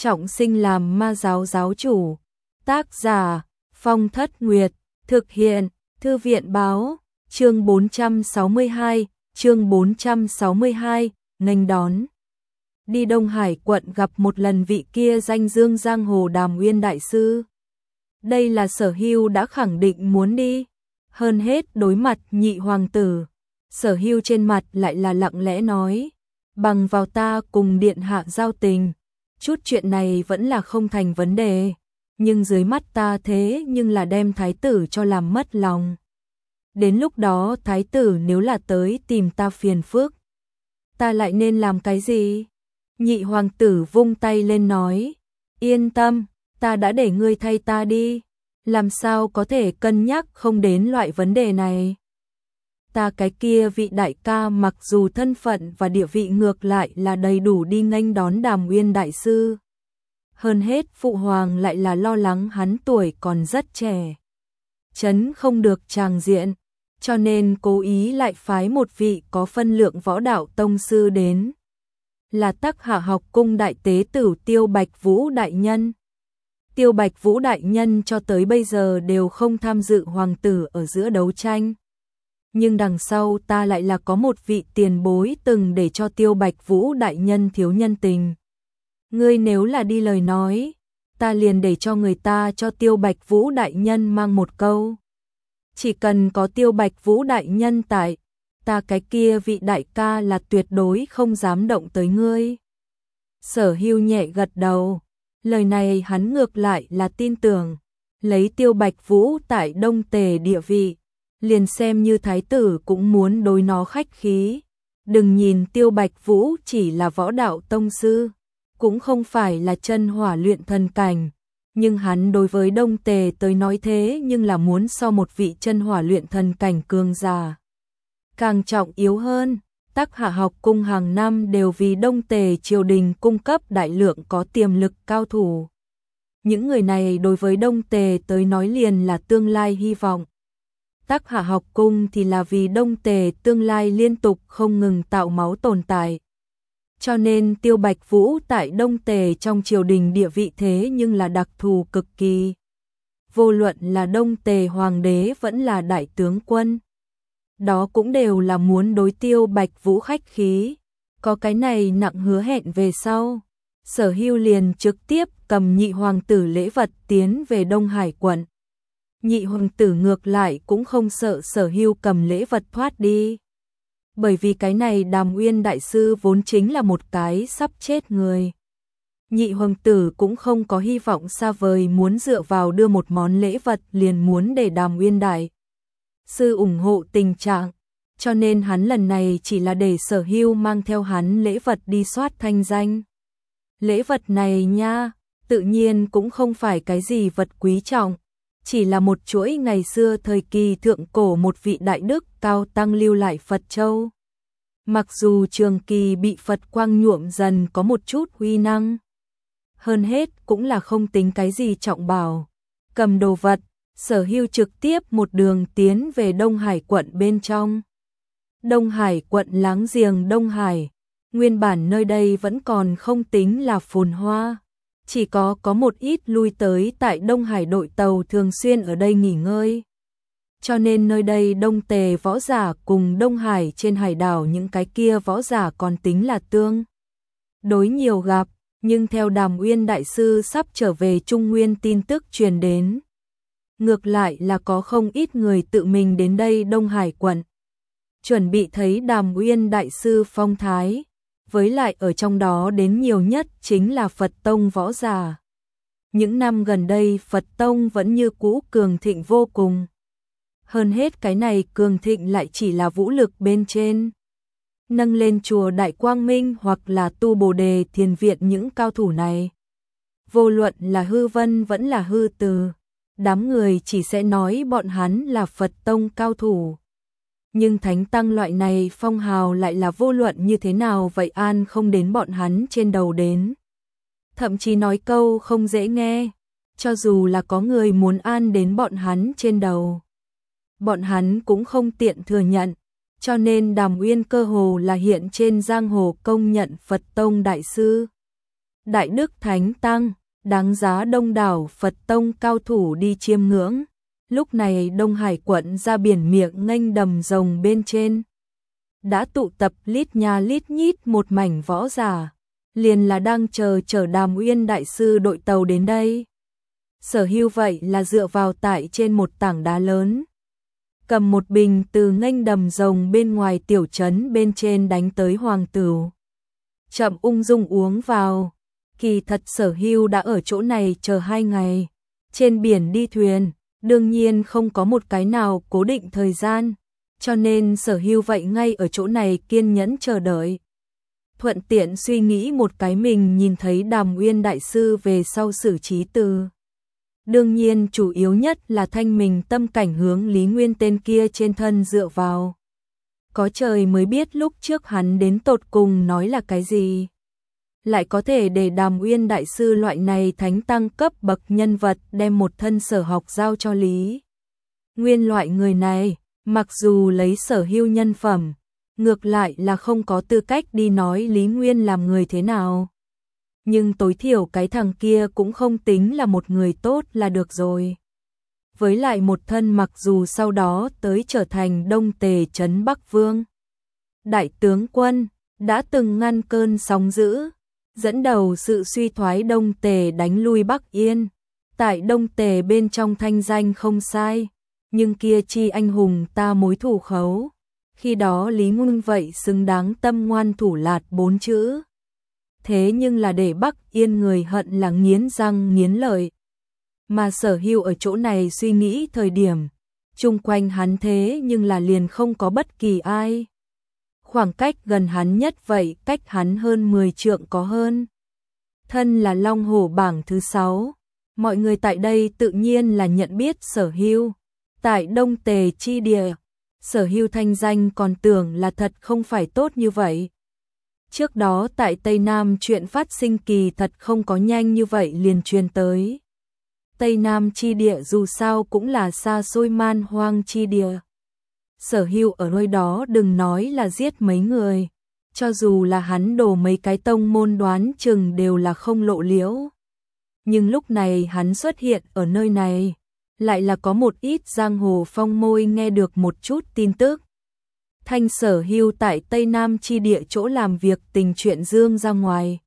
trọng sinh làm ma giáo giáo chủ. Tác giả Phong Thất Nguyệt, thực hiện Thư viện báo, chương 462, nghênh đón. Đi Đông Hải quận gặp một lần vị kia danh dương giang hồ Đàm Uyên đại sư. Đây là Sở Hưu đã khẳng định muốn đi. Hơn hết đối mặt nhị hoàng tử, Sở Hưu trên mặt lại là lặng lẽ nói, bằng vào ta cùng điện hạ giao tình, chút chuyện này vẫn là không thành vấn đề, nhưng dưới mắt ta thế nhưng là đem thái tử cho làm mất lòng. Đến lúc đó thái tử nếu là tới tìm ta phiền phức, ta lại nên làm cái gì? Nhị hoàng tử vung tay lên nói, yên tâm, ta đã để ngươi thay ta đi, làm sao có thể cân nhắc không đến loại vấn đề này. Ta cái kia vị đại ca mặc dù thân phận và địa vị ngược lại là đầy đủ đi nghênh đón Đàm Uyên đại sư. Hơn hết phụ hoàng lại là lo lắng hắn tuổi còn rất trẻ, chấn không được tràng diện, cho nên cố ý lại phái một vị có phân lượng võ đạo tông sư đến, là Tắc Hạ học cung đại tế tử Tiêu Bạch Vũ đại nhân. Tiêu Bạch Vũ đại nhân cho tới bây giờ đều không tham dự hoàng tử ở giữa đấu tranh. Nhưng đằng sau ta lại là có một vị tiền bối từng để cho Tiêu Bạch Vũ đại nhân thiếu nhân tình. Ngươi nếu là đi lời nói, ta liền để cho người ta cho Tiêu Bạch Vũ đại nhân mang một câu. Chỉ cần có Tiêu Bạch Vũ đại nhân tại, ta cái kia vị đại ca là tuyệt đối không dám động tới ngươi. Sở Hưu nhẹ gật đầu, lời này hắn ngược lại là tin tưởng, lấy Tiêu Bạch Vũ tại Đông Tề địa vị, liền xem như thái tử cũng muốn đối nó khách khí. Đừng nhìn Tiêu Bạch Vũ chỉ là võ đạo tông sư, cũng không phải là chân hỏa luyện thần cảnh, nhưng hắn đối với Đông Tề tới nói thế nhưng là muốn so một vị chân hỏa luyện thần cảnh cường giả. Càng trọng yếu hơn, Tắc Hạ học cung hàng năm đều vì Đông Tề triều đình cung cấp đại lượng có tiềm lực cao thủ. Những người này đối với Đông Tề tới nói liền là tương lai hy vọng. Tắc Hạ học cung thì là vì Đông Tề tương lai liên tục không ngừng tạo máu tồn tại. Cho nên Tiêu Bạch Vũ tại Đông Tề trong triều đình địa vị thế nhưng là đặc thù cực kỳ. Vô luận là Đông Tề hoàng đế vẫn là đại tướng quân, đó cũng đều là muốn đối Tiêu Bạch Vũ khách khí. Có cái này nặng hứa hẹn về sau, Sở Hưu liền trực tiếp cầm nhị hoàng tử lễ vật tiến về Đông Hải quận. Nhị hoàng tử ngược lại cũng không sợ Sở Hưu cầm lễ vật thoát đi. Bởi vì cái này Đàm Uyên đại sư vốn chính là một cái sắp chết người. Nhị hoàng tử cũng không có hy vọng xa vời muốn dựa vào đưa một món lễ vật liền muốn để Đàm Uyên đại sư ủng hộ tình trạng, cho nên hắn lần này chỉ là để Sở Hưu mang theo hắn lễ vật đi soát thanh danh. Lễ vật này nha, tự nhiên cũng không phải cái gì vật quý trọng, chỉ là một chuỗi ngày xưa thời kỳ thượng cổ một vị đại đức cao tăng lưu lại Phật châu. Mặc dù trường kỳ bị Phật quang nhuộm dần có một chút huy năng, hơn hết cũng là không tính cái gì trọng bảo. Cầm đồ vật, Sở Hưu trực tiếp một đường tiến về Đông Hải quận bên trong. Đông Hải quận láng giềng Đông Hải, nguyên bản nơi đây vẫn còn không tính là phồn hoa, chỉ có một ít lui tới tại Đông Hải đội tàu thường xuyên ở đây nghỉ ngơi. Cho nên nơi đây Đông Tề võ giả cùng Đông Hải trên hải đảo những cái kia võ giả còn tính là tương đối nhiều gặp, nhưng theo Đàm Uyên đại sư sắp trở về Trung Nguyên tin tức truyền đến, ngược lại là có không ít người tự mình đến đây Đông Hải quận, chuẩn bị thấy Đàm Uyên đại sư phong thái, với lại ở trong đó đến nhiều nhất chính là Phật tông võ giả. Những năm gần đây Phật tông vẫn như cũ cường thịnh vô cùng. Hơn hết cái này cường thịnh lại chỉ là vũ lực bên trên. Nâng lên chùa Đại Quang Minh hoặc là tu Bồ Đề Thiền Viện những cao thủ này. Vô luận là hư vân vẫn là hư từ, đám người chỉ sẽ nói bọn hắn là Phật tông cao thủ. Nhưng thánh tăng loại này phong hào lại là vô luận như thế nào vậy an không đến bọn hắn trên đầu đến. Thậm chí nói câu không dễ nghe, cho dù là có người muốn an đến bọn hắn trên đầu, bọn hắn cũng không tiện thừa nhận, cho nên Đàm Uyên cơ hồ là hiện trên giang hồ công nhận Phật tông đại sư. Đại Đức Thánh Tăng, đáng giá đông đảo Phật tông cao thủ đi chiêm ngưỡng. Lúc này Đông Hải quận ra biển miệng nghênh đầm rồng bên trên. Đã tụ tập lít nha lít nhít một mảnh võ giả, liền là đang chờ Đàm Uyên đại sư đội tàu đến đây. Sở Hưu vậy là dựa vào tại trên một tảng đá lớn, cầm một bình từ nghênh đầm rồng bên ngoài tiểu trấn bên trên đánh tới hoàng tửu. Chậm ung dung uống vào. Kỳ thật Sở Hưu đã ở chỗ này chờ 2 ngày. Trên biển đi thuyền, đương nhiên không có một cái nào cố định thời gian, cho nên Sở Hưu vậy ngay ở chỗ này kiên nhẫn chờ đợi. Thuận tiện suy nghĩ một cái mình nhìn thấy Đàm Uyên đại sư về sau xử trí từ. Đương nhiên chủ yếu nhất là thanh mình tâm cảnh hướng Lý Nguyên tên kia trên thân dựa vào. Có trời mới biết lúc trước hắn đến tột cùng nói là cái gì. Lại có thể để Đàm Uyên đại sư loại này thánh tăng cấp bậc nhân vật đem một thân sở học giao cho Lý Nguyên loại người này, mặc dù lấy Sở Hưu nhân phẩm, ngược lại là không có tư cách đi nói Lý Nguyên làm người thế nào. Nhưng tối thiểu cái thằng kia cũng không tính là một người tốt là được rồi. Với lại một thân mặc dù sau đó tới trở thành Đông Tề trấn Bắc Vương. Đại tướng quân, đã từng ngăn cơn sóng dữ, dẫn đầu sự suy thoái Đông Tề đánh lui Bắc Yên. Tại Đông Tề bên trong thanh danh không sai, nhưng kia chi anh hùng ta mối thù khấu. Khi đó Lý Nguyên vậy xứng đáng tâm ngoan thủ lạt 4 chữ. Thế nhưng là để Bắc Yên người hận là nghiến răng nghiến lợi. Mà Sở Hưu ở chỗ này suy nghĩ thời điểm, chung quanh hắn thế nhưng là liền không có bất kỳ ai. Khoảng cách gần hắn nhất vậy cách hắn hơn 10 trượng có hơn. Thân là Long Hổ bảng thứ 6, mọi người tại đây tự nhiên là nhận biết Sở Hưu. Tại Đông Tề chi địa, Sở Hưu thanh danh còn tưởng là thật không phải tốt như vậy. Trước đó tại Tây Nam chuyện phát sinh kỳ thật không có nhanh như vậy liền truyền tới. Tây Nam chi địa dù sao cũng là xa xôi man hoang chi địa. Sở Hưu ở nơi đó đừng nói là giết mấy người, cho dù là hắn đổ mấy cái tông môn đoán chừng đều là không lộ liễu. Nhưng lúc này hắn xuất hiện ở nơi này, lại là có một ít giang hồ phong môi nghe được một chút tin tức. Thanh Sở Hưu tại Tây Nam chi địa chỗ làm việc tình chuyện dương ra ngoài.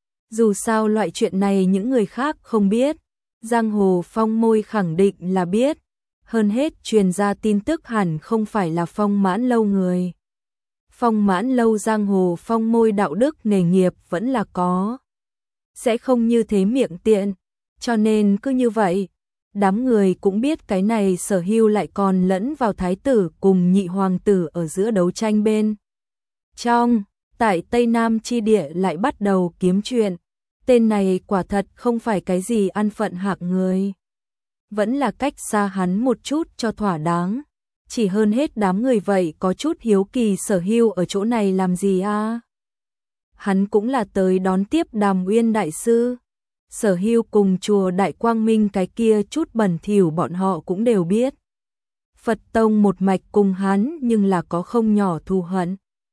Dù sao loại chuyện này những người khác không biết, giang hồ phong môi khẳng định là biết. Hơn hết truyền ra tin tức hẳn không phải là Phong Mãn Lâu người. Phong Mãn Lâu giang hồ phong môi đạo đức nghề nghiệp vẫn là có. Sẽ không như thế miệng tiện, cho nên cứ như vậy. Đám người cũng biết cái này Sở Hưu lại còn lẫn vào thái tử cùng nhị hoàng tử ở giữa đấu tranh bên. Trong, tại Tây Nam chi địa lại bắt đầu kiếm chuyện. Tên này quả thật không phải cái gì ăn phận hạng người. Vẫn là cách xa hắn một chút cho thỏa đáng. Chỉ hơn hết đám người vậy có chút hiếu kỳ Sở Hưu ở chỗ này làm gì a? Hắn cũng là tới đón tiếp Đàm Uyên đại sư. Sở Hưu cùng chùa Đại Quang Minh cái kia chút bẩn thỉu bọn họ cũng đều biết. Phật tông một mạch cùng hắn nhưng là có không nhỏ thù hận.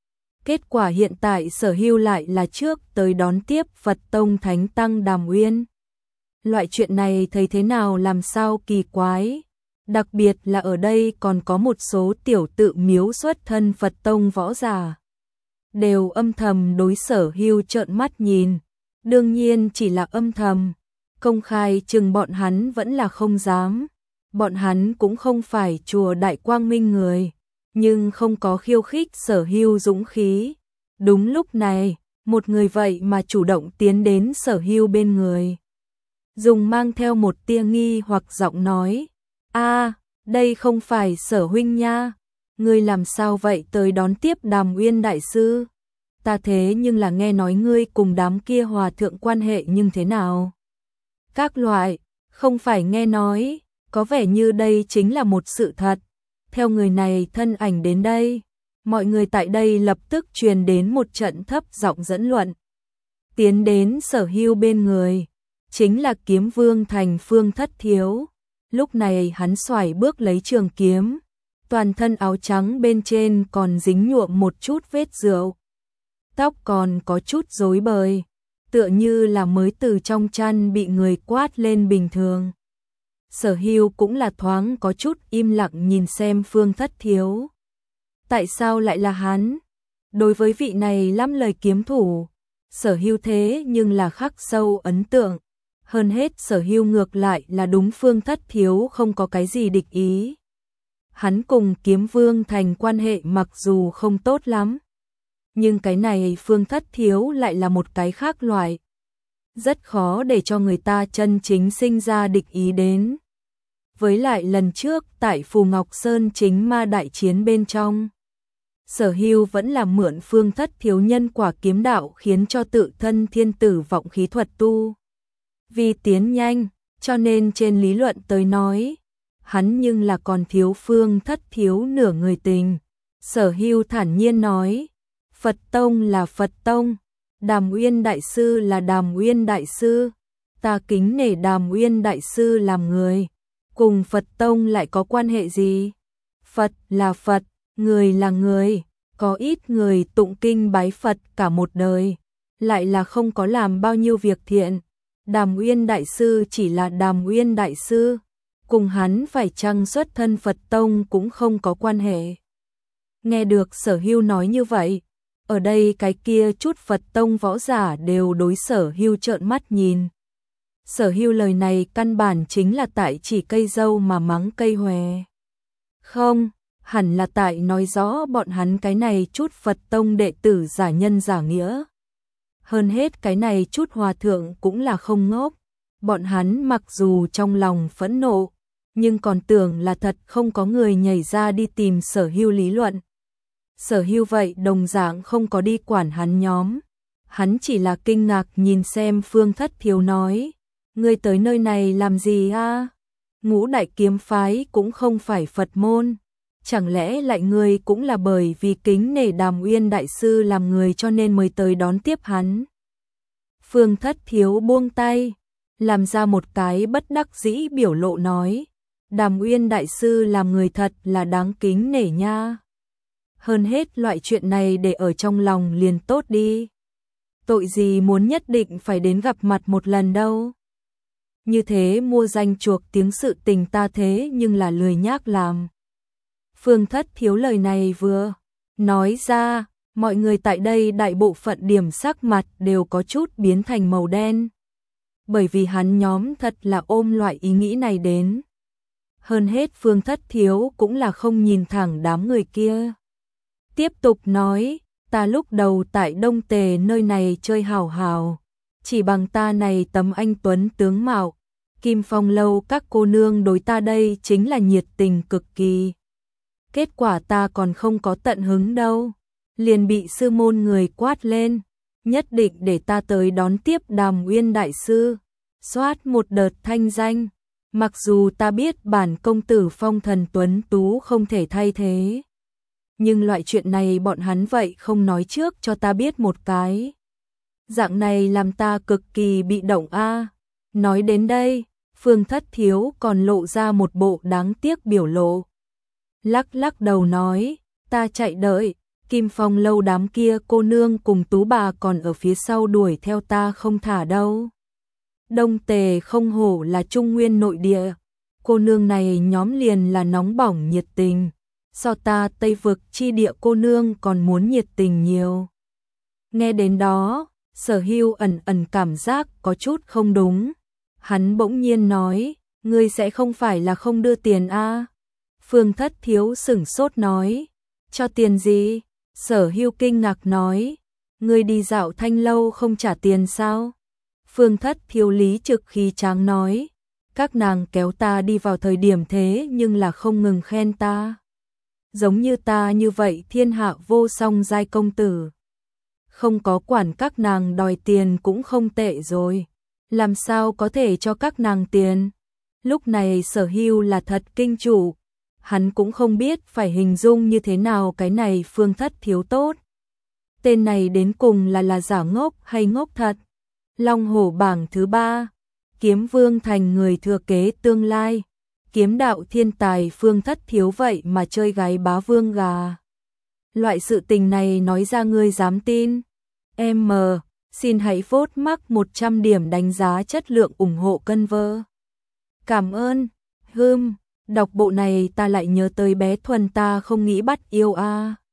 Kết quả hiện tại Sở Hưu lại là trước tới đón tiếp Phật tông thánh tăng Đàm Uyên. Loại chuyện này thấy thế nào làm sao kỳ quái. Đặc biệt là ở đây còn có một số tiểu tự miếu xuất thân Phật tông võ giả. Đều âm thầm đối Sở Hưu trợn mắt nhìn. Đương nhiên chỉ là âm thầm. Công khai chừng bọn hắn vẫn là không dám. Bọn hắn cũng không phải chùa Đại Quang Minh người. Nhưng không có khiêu khích Sở Hưu dũng khí. Đúng lúc này, một người vậy mà chủ động tiến đến Sở Hưu bên người. Dùng mang theo một tia nghi hoặc giọng nói. A, đây không phải Sở huynh nha. Ngươi làm sao vậy tới đón tiếp Đàm Uyên đại sư? Ta thế nhưng là nghe nói ngươi cùng đám kia hòa thượng quan hệ nhưng thế nào? Các loại, không phải nghe nói, có vẻ như đây chính là một sự thật. Theo người này thân ảnh đến đây, mọi người tại đây lập tức truyền đến một trận thấp giọng dẫn luận. Tiến đến Sở Hưu bên người, chính là kiếm vương thành Phương Thất Thiếu. Lúc này hắn xoài bước lấy trường kiếm, toàn thân áo trắng bên trên còn dính nhuộm một chút vết rượu. Tóc còn có chút rối bời, tựa như là mới từ trong chăn bị người quát lên bình thường. Sở Hưu cũng là thoáng có chút im lặng nhìn xem Phương Thất Thiếu. Tại sao lại là hắn? Đối với vị này lắm lời kiếm thủ, Sở Hưu thế nhưng là khắc sâu ấn tượng. Hơn hết Sở Hưu ngược lại là đúng Phương Thất Thiếu không có cái gì địch ý. Hắn cùng Kiếm Vương Thành quan hệ mặc dù không tốt lắm, nhưng cái này Phương Thất Thiếu lại là một cái khác loại. Rất khó để cho người ta chân chính sinh ra địch ý đến. Với lại lần trước tại Phù Ngọc Sơn chính ma đại chiến bên trong, Sở Hưu vẫn là mượn Phương Thất Thiếu nhân quả kiếm đạo khiến cho tự thân thiên tử vọng khí thuật tu vì tiến nhanh, cho nên trên lý luận tới nói, hắn nhưng là còn thiếu Phương Thất Thiếu nửa người tình. Sở Hưu thản nhiên nói, Phật Tông là Phật Tông, Đàm Uyên Đại Sư là Đàm Uyên Đại Sư, ta kính nể Đàm Uyên Đại Sư làm người, cùng Phật Tông lại có quan hệ gì? Phật là Phật, người là người, có ít người tụng kinh bái Phật cả một đời, lại là không có làm bao nhiêu việc thiện. Đàm Uyên Đại Sư chỉ là Đàm Uyên Đại Sư, cùng hắn phải chăng xuất thân Phật Tông cũng không có quan hệ. Nghe được Sở Hưu nói như vậy, ở đây cái kia chút Phật Tông võ giả đều đối Sở Hưu trợn mắt nhìn. Sở Hưu lời này căn bản chính là tại chỉ cây dâu mà mắng cây hòe. Không, hẳn là tại nói rõ bọn hắn cái này chút Phật Tông đệ tử giả nhân giả nghĩa. Hơn hết cái này chút hòa thượng cũng là không ngốc. Bọn hắn mặc dù trong lòng phẫn nộ, nhưng còn tưởng là thật không có người nhảy ra đi tìm Sở Hưu lý luận. Sở Hưu vậy đồng dạng không có đi quản hắn nhóm. Hắn chỉ là kinh ngạc nhìn xem Phương Thất Thiếu nói, ngươi tới nơi này làm gì a? Ngũ đại kiếm phái cũng không phải Phật môn, chẳng lẽ lại ngươi cũng là bởi vì kính nể Đàm Uyên Đại Sư làm người cho nên mới tới đón tiếp hắn? Phương Thất Thiếu buông tay, làm ra một cái bất đắc dĩ biểu lộ nói, Đàm Uyên Đại Sư làm người thật là đáng kính nể nha. Hơn hết loại chuyện này để ở trong lòng liền tốt đi. Tội gì muốn nhất định phải đến gặp mặt một lần đâu. Như thế mua danh chuộc tiếng sự tình ta thế nhưng là lười nhác làm. Phương Thất Thiếu lời này vừa nói ra, mọi người tại đây đại bộ phận điểm sắc mặt đều có chút biến thành màu đen. Bởi vì hắn nhóm thật là ôm loại ý nghĩ này đến. Hơn hết Phương Thất Thiếu cũng là không nhìn thẳng đám người kia. Tiếp tục nói, ta lúc đầu tại Đông Tề nơi này chơi hào hào, chỉ bằng ta này tấm anh tuấn tướng mạo, Kim Phong lâu các cô nương đối ta đây chính là nhiệt tình cực kỳ. Kết quả ta còn không có tận hứng đâu, liền bị sư môn người quát lên, nhất định để ta tới đón tiếp Đàm Uyên Đại Sư, soát một đợt thanh danh. Mặc dù ta biết bản công tử phong thần tuấn tú không thể thay thế, nhưng loại chuyện này bọn hắn vậy không nói trước cho ta biết một cái. Dạng này làm ta cực kỳ bị động a. Nói đến đây, Phương Thất Thiếu còn lộ ra một bộ đáng tiếc biểu lộ. Lắc lắc đầu nói, ta chạy đợi, Kim Phong lâu đám kia cô nương cùng tú bà còn ở phía sau đuổi theo ta không thả đâu. Đông Tề không hổ là Trung Nguyên nội địa, cô nương này nhóm liền là nóng bỏng nhiệt tình, so ta Tây vực chi địa cô nương còn muốn nhiệt tình nhiều. Nghe đến đó, Sở Hưu ẩn ẩn cảm giác có chút không đúng. Hắn bỗng nhiên nói, ngươi sẽ không phải là không đưa tiền a? Phương Thất Thiếu sửng sốt nói, cho tiền gì? Sở Hưu kinh ngạc nói, ngươi đi dạo Thanh lâu không trả tiền sao? Phương Thất Thiếu lý trực khí tráng nói, các nàng kéo ta đi vào thời điểm thế nhưng là không ngừng khen ta. Giống như ta như vậy thiên hạ vô song giai công tử. Không có quản các nàng đòi tiền cũng không tệ rồi. Làm sao có thể cho các nàng tiền? Lúc này Sở Hưu là thật kinh chủ. Hắn cũng không biết phải hình dung như thế nào cái này Phương Thất Thiếu tốt. Tên này đến cùng là giả ngốc hay ngốc thật? Long hổ bảng thứ 3, Kiếm Vương thành người thừa kế tương lai, kiếm đạo thiên tài Phương Thất Thiếu vậy mà chơi gái bá vương gà. Loại sự tình này nói ra ngươi dám tin? Xin hãy vote mắc 100 điểm đánh giá chất lượng ủng hộ cân vơ. Cảm ơn. Đọc bộ này ta lại nhớ tới bé Thuần ta không nghĩ bắt yêu a.